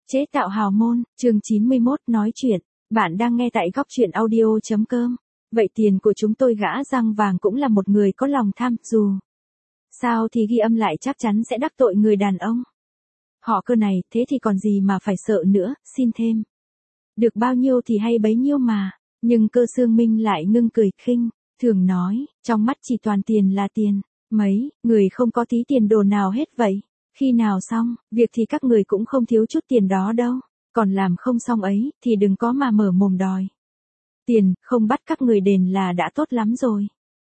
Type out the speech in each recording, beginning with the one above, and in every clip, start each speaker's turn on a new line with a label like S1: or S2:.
S1: Chế tạo hào môn, chương 91 nói chuyện. Bạn đang nghe tại góc chuyện audio.com. Vậy tiền của chúng tôi gã răng vàng cũng là một người có lòng tham, dù sao thì ghi âm lại chắc chắn sẽ đắc tội người đàn ông. Họ Cơ này, thế thì còn gì mà phải sợ nữa, xin thêm. Được bao nhiêu thì hay bấy nhiêu mà. Nhưng Cơ Xương Minh lại ngưng cười khinh, thường nói, trong mắt chỉ toàn tiền là tiền. Mấy, người không có tí tiền đồ nào hết vậy. Khi nào xong, việc thì các người cũng không thiếu chút tiền đó đâu. Còn làm không xong ấy, thì đừng có mà mở mồm đòi. Tiền, không bắt các người đền là đã tốt lắm rồi.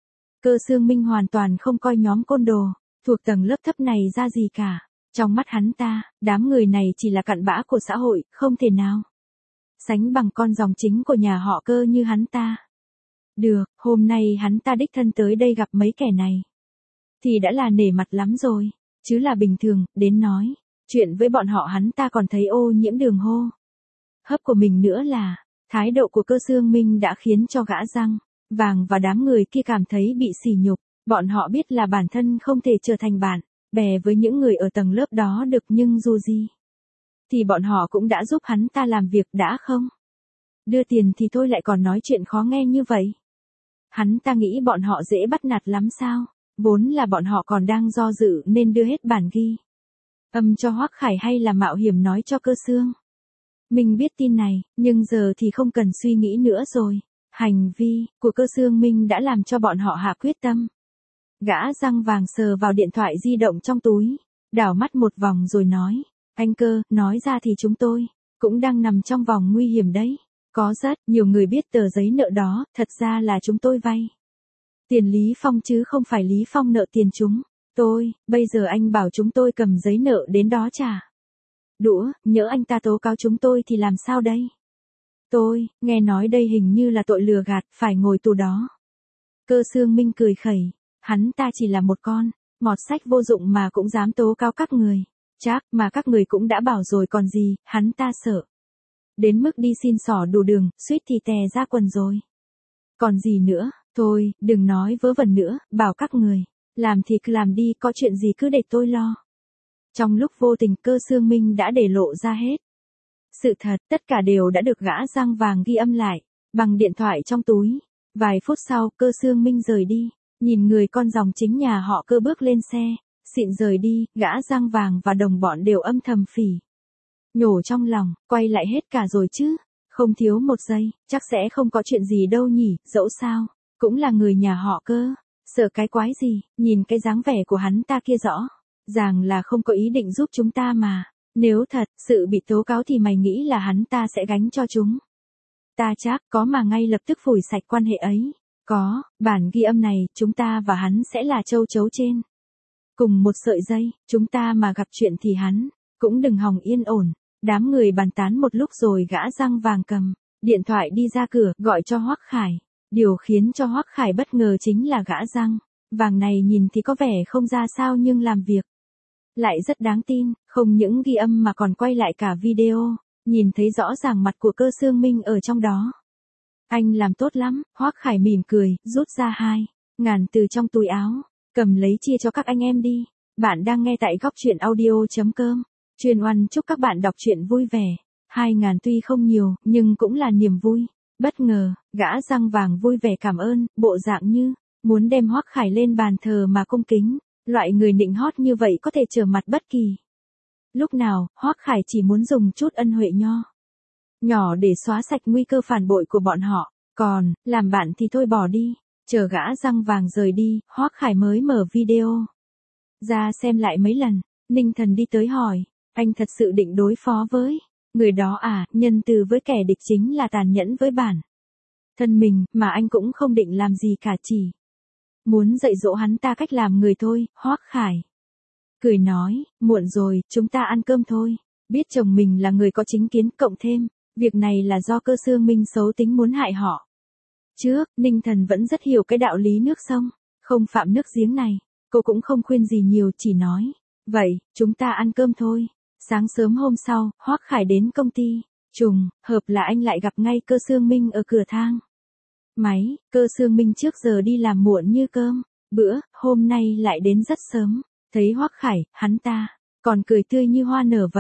S1: Cơ Xương Minh hoàn toàn không coi nhóm côn đồ, thuộc tầng lớp thấp này ra gì cả. Trong mắt hắn ta, đám người này chỉ là cặn bã của xã hội, không thể nào sánh bằng con dòng chính của nhà họ Cơ như hắn ta. Được, hôm nay hắn ta đích thân tới đây gặp mấy kẻ này thì đã là nể mặt lắm rồi. Chứ là bình thường, đến nói chuyện với bọn họ hắn ta còn thấy ô nhiễm đường hô hấp của mình nữa là. Thái độ của Cơ Xương Minh đã khiến cho gã răng vàng và đám người kia cảm thấy bị sỉ nhục. Bọn họ biết là bản thân không thể trở thành bạn bè với những người ở tầng lớp đó được, nhưng dù gì thì bọn họ cũng đã giúp hắn ta làm việc đã không đưa tiền thì thôi lại còn nói chuyện khó nghe như vậy. Hắn ta nghĩ bọn họ dễ bắt nạt lắm sao? Vốn là bọn họ còn đang do dự nên đưa hết bản ghi âm cho Hoắc Khải hay là mạo hiểm nói cho Cơ Xương Minh biết tin này, nhưng giờ thì không cần suy nghĩ nữa rồi. Hành vi của Cơ Xương Minh đã làm cho bọn họ hạ quyết tâm. Gã răng vàng sờ vào điện thoại di động trong túi, đảo mắt một vòng rồi nói, anh Cơ, nói ra thì chúng tôi cũng đang nằm trong vòng nguy hiểm đấy. Có rất nhiều người biết tờ giấy nợ đó, thật ra là chúng tôi vay tiền Lý Phong chứ không phải Lý Phong nợ tiền chúng tôi. Bây giờ anh bảo chúng tôi cầm giấy nợ đến đó trả đũa, nhỡ anh ta tố cáo chúng tôi thì làm sao đây? Tôi nghe nói đây hình như là tội lừa gạt, phải ngồi tù đó. Cơ Xương Minh cười khẩy, hắn ta chỉ là một con mọt sách vô dụng mà cũng dám tố cáo các người. Chắc mà các người cũng đã bảo rồi còn gì, hắn ta sợ đến mức đi xin xỏ đủ đường, suýt thì tè ra quần rồi. Còn gì nữa, thôi, đừng nói vớ vẩn nữa, bảo các người làm thì cứ làm đi, có chuyện gì cứ để tôi lo. Trong lúc vô tình Cơ Xương Minh đã để lộ ra hết sự thật, tất cả đều đã được gã răng vàng ghi âm lại bằng điện thoại trong túi. Vài phút sau, Cơ Xương Minh rời đi, nhìn người con dòng chính nhà họ Cơ bước lên xe xịn rời đi, gã răng vàng và đồng bọn đều âm thầm phỉ nhổ trong lòng, quay lại hết cả rồi chứ, không thiếu một giây, chắc sẽ không có chuyện gì đâu nhỉ, dẫu sao cũng là người nhà họ Cơ, sợ cái quái gì. Nhìn cái dáng vẻ của hắn ta kia rõ ràng là không có ý định giúp chúng ta mà. Nếu thật sự bị tố cáo thì mày nghĩ là hắn ta sẽ gánh cho chúng ta chắc có mà ngay lập tức phủi sạch quan hệ ấy. Có bản ghi âm này, chúng ta và hắn sẽ là châu chấu trên cùng một sợi dây, chúng ta mà gặp chuyện thì hắn cũng đừng hòng yên ổn. Đám người bàn tán một lúc rồi gã răng vàng cầm điện thoại đi ra cửa, gọi cho Hoắc Khải. Điều khiến cho Hoắc Khải bất ngờ chính là gã răng vàng này nhìn thì có vẻ không ra sao nhưng làm việc lại rất đáng tin, không những ghi âm mà còn quay lại cả video, nhìn thấy rõ ràng mặt của Cơ Xương Minh ở trong đó. Anh làm tốt lắm, Hoắc Khải mỉm cười, rút ra 2.000 từ trong túi áo, cầm lấy chia cho các anh em đi. Bạn đang nghe tại góc chuyện audio.com. Chuyên Oan chúc các bạn đọc truyện vui vẻ. 2.000 tuy không nhiều, nhưng cũng là niềm vui. Bất ngờ, gã răng vàng vui vẻ cảm ơn, bộ dạng như muốn đem Hoắc Khải lên bàn thờ mà cung kính. Loại người nịnh hót như vậy có thể trở mặt bất kỳ lúc nào. Hoắc Khải chỉ muốn dùng chút ân huệ nhỏ để xóa sạch nguy cơ phản bội của bọn họ. Còn làm bạn thì thôi bỏ đi. Chờ gã răng vàng rời đi, Hoắc Khải mới mở video ra xem lại mấy lần. Ninh Thần đi tới hỏi, anh thật sự định đối phó với người đó à? Nhân từ với kẻ địch chính là tàn nhẫn với bản thân mình, mà anh cũng không định làm gì cả, chỉ muốn dạy dỗ hắn ta cách làm người thôi. Hoắc Khải cười nói, muộn rồi, chúng ta ăn cơm thôi. Biết chồng mình là người có chính kiến, cộng thêm việc này là do Cơ Xương Minh xấu tính muốn hại họ. Trước, Ninh Thần vẫn rất hiểu cái đạo lý nước sông không phạm nước giếng này. Cô cũng không khuyên gì nhiều, chỉ nói, vậy, chúng ta ăn cơm thôi. Sáng sớm hôm sau, Hoắc Khải đến công ty. Trùng hợp là anh lại gặp ngay Cơ Xương Minh ở cửa thang máy. Cơ Xương Minh trước giờ đi làm muộn như cơm bữa, hôm nay lại đến rất sớm. Thấy Hoắc Khải, hắn ta còn cười tươi như hoa nở vậy.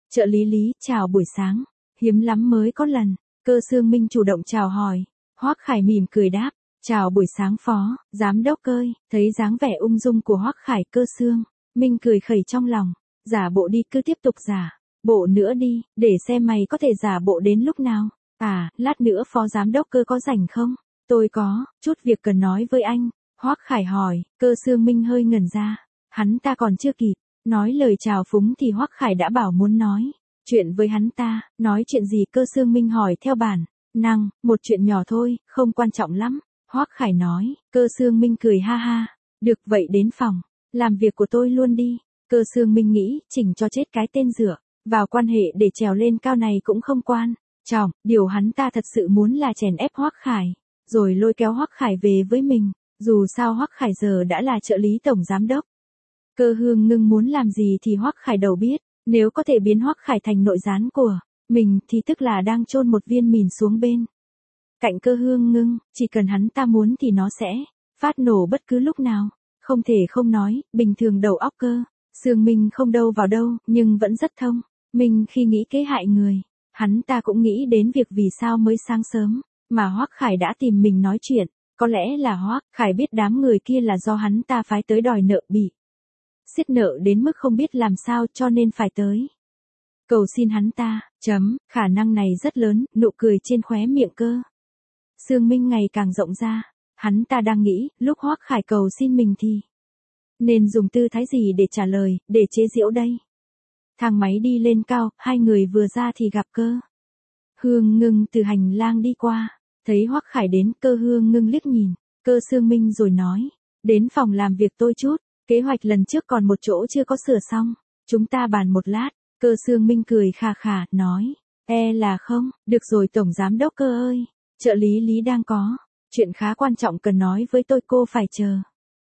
S1: Trợ lý Lý, chào buổi sáng. Hiếm lắm mới có lần, Cơ Xương Minh chủ động chào hỏi. Hoắc Khải mỉm cười đáp, chào buổi sáng phó, giám đốc Cơi. Thấy dáng vẻ ung dung của Hoắc Khải, Cơ Xương Minh cười khẩy trong lòng. Giả bộ đi, cứ tiếp tục giả bộ nữa đi, để xem mày có thể giả bộ đến lúc nào. À, lát nữa phó giám đốc Cơ có rảnh không? Tôi có chút việc cần nói với anh. Hoắc Khải hỏi. Cơ Xương Minh hơi ngẩn ra. Hắn ta còn chưa kịp nói lời chào phúng thì Hoắc Khải đã bảo muốn nói chuyện với hắn ta. Nói chuyện gì? Cơ Xương Minh hỏi theo bản năng. Một chuyện nhỏ thôi, không quan trọng lắm, Hoắc Khải nói. Cơ Xương Minh cười ha ha. Được vậy đến phòng làm việc của tôi luôn đi. Cơ Xương Minh nghĩ, chỉnh cho chết cái tên dựa vào quan hệ để trèo lên cao này cũng không quan trọng. Điều hắn ta thật sự muốn là chèn ép Hoắc Khải, rồi lôi kéo Hoắc Khải về với mình. Dù sao Hoắc Khải giờ đã là trợ lý tổng giám đốc. Cơ Hương Ngưng muốn làm gì thì Hoắc Khải đầu biết. Nếu có thể biến Hoắc Khải thành nội gián của mình thì tức là đang chôn một viên mìn xuống bên cạnh Cơ Hương Ngưng. Chỉ cần hắn ta muốn thì nó sẽ phát nổ bất cứ lúc nào. Không thể không nói, bình thường đầu óc Cơ Xương Minh không đâu vào đâu, nhưng vẫn rất thông minh khi nghĩ kế hại người. Hắn ta cũng nghĩ đến việc vì sao mới sáng sớm mà Hoắc Khải đã tìm mình nói chuyện. Có lẽ là Hoắc Khải biết đám người kia là do hắn ta phái tới đòi nợ, bị xiết nợ đến mức không biết làm sao cho nên phải tới cầu xin hắn ta. Khả năng này rất lớn. Nụ cười trên khóe miệng Cơ Xương Minh ngày càng rộng ra. Hắn ta đang nghĩ, lúc Hoắc Khải cầu xin mình thì nên dùng tư thái gì để trả lời, để chế giễu đây. Thang máy đi lên cao, hai người vừa ra thì gặp Cơ Hương Ngưng từ hành lang đi qua. Thấy Hoắc Khải đến, Cơ Hương Ngưng liếc nhìn Cơ Xương Minh rồi nói, đến phòng làm việc tôi chút, kế hoạch lần trước còn một chỗ chưa có sửa xong, chúng ta bàn một lát. Cơ Xương Minh cười khà khà, nói, là không, được rồi tổng giám đốc Cơ ơi, trợ lý Lý đang có chuyện khá quan trọng cần nói với tôi, cô phải chờ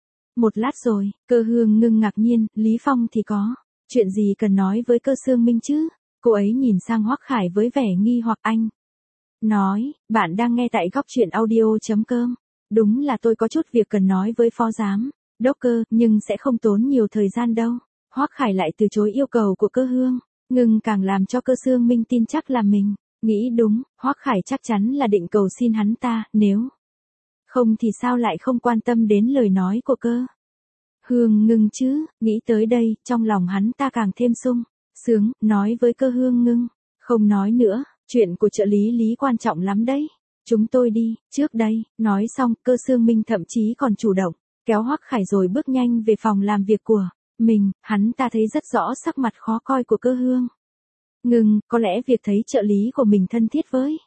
S1: một lát rồi. Cơ Hương Ngưng ngạc nhiên, Lý Phong thì có chuyện gì cần nói với Cơ Xương Minh chứ? Cô ấy nhìn sang Hoắc Khải với vẻ nghi hoặc. Anh nói, bạn đang nghe tại góc truyện audio.com. Đúng là tôi có chút việc cần nói với phó giám đốc Cơ, nhưng sẽ không tốn nhiều thời gian đâu. Hoắc Khải lại từ chối yêu cầu của Cơ Hương Ngưng, càng làm cho Cơ Xương Minh tin chắc là mình nghĩ đúng. Hoắc Khải chắc chắn là định cầu xin hắn ta, nếu không thì sao lại không quan tâm đến lời nói của Cơ Hương Ngưng chứ? Nghĩ tới đây, trong lòng hắn ta càng thêm sung sướng, nói với Cơ Hương Ngưng, không nói nữa, chuyện của trợ lý Lý quan trọng lắm đấy. Chúng tôi đi trước đây. Nói xong, Cơ Xương Minh thậm chí còn chủ động kéo Hoắc Khải rồi bước nhanh về phòng làm việc của mình. Hắn ta thấy rất rõ sắc mặt khó coi của Cơ Hương Ngưng, có lẽ việc thấy trợ lý của mình thân thiết với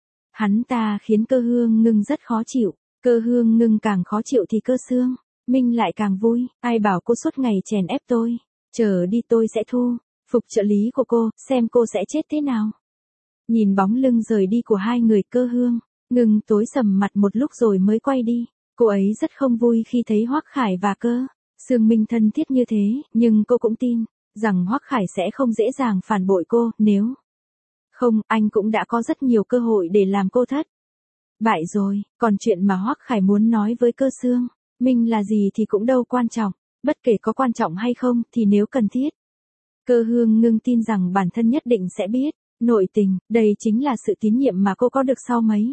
S1: hắn ta khiến Cơ Hương Ngưng rất khó chịu. Cơ Hương Ngưng càng khó chịu thì Cơ Xương Minh lại càng vui. Ai bảo cô suốt ngày chèn ép tôi, chờ đi tôi sẽ thu phục trợ lý của cô, xem cô sẽ chết thế nào. Nhìn bóng lưng rời đi của hai người, Cơ Hương Ngưng tối sầm mặt một lúc rồi mới quay đi. Cô ấy rất không vui khi thấy Hoắc Khải và Cơ Xương Minh thân thiết như thế, nhưng cô cũng tin rằng Hoắc Khải sẽ không dễ dàng phản bội cô, nếu không, anh cũng đã có rất nhiều cơ hội để làm cô thất bại rồi. Còn chuyện mà Hoắc Khải muốn nói với Cơ Xương Minh là gì thì cũng đâu quan trọng, bất kể có quan trọng hay không thì nếu cần thiết, Cơ Hương Ngưng tin rằng bản thân nhất định sẽ biết nội tình. Đây chính là sự tín nhiệm mà cô có được sau mấy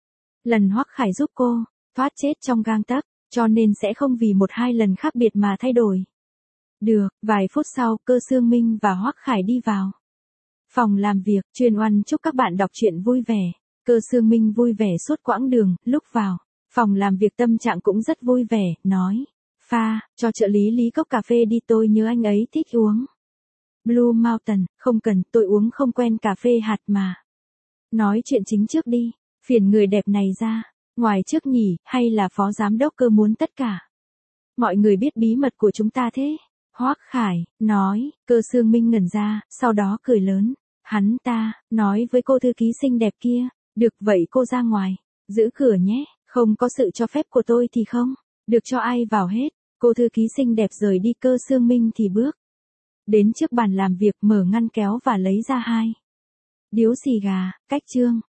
S1: lần Hoắc Khải giúp cô thoát chết trong gang tấc, cho nên sẽ không vì một hai lần khác biệt mà thay đổi được. Vài phút sau, Cơ Xương Minh và Hoắc Khải đi vào phòng làm việc. Chuyên Oan chúc các bạn đọc truyện vui vẻ. Cơ Xương Minh vui vẻ suốt quãng đường. Lúc vào phòng làm việc tâm trạng cũng rất vui vẻ, nói, pha cho trợ lý Lý cốc cà phê đi, tôi nhớ anh ấy thích uống Blue Mountain. Không cần, tôi uống không quen cà phê hạt mà. Nói chuyện chính trước đi, phiền người đẹp này ra ngoài trước nhỉ, hay là phó giám đốc Cơ muốn tất cả mọi người biết bí mật của chúng ta thế? Hoắc Khải nói. Cơ Xương Minh ngẩn ra, sau đó cười lớn. Hắn ta nói với cô thư ký xinh đẹp kia, được vậy cô ra ngoài giữ cửa nhé, không có sự cho phép của tôi thì không được cho ai vào hết. Cô thư ký xinh đẹp rời đi. Cơ Xương Minh thì bước đến trước bàn làm việc, mở ngăn kéo và lấy ra 2 điếu xì gà. Cách chương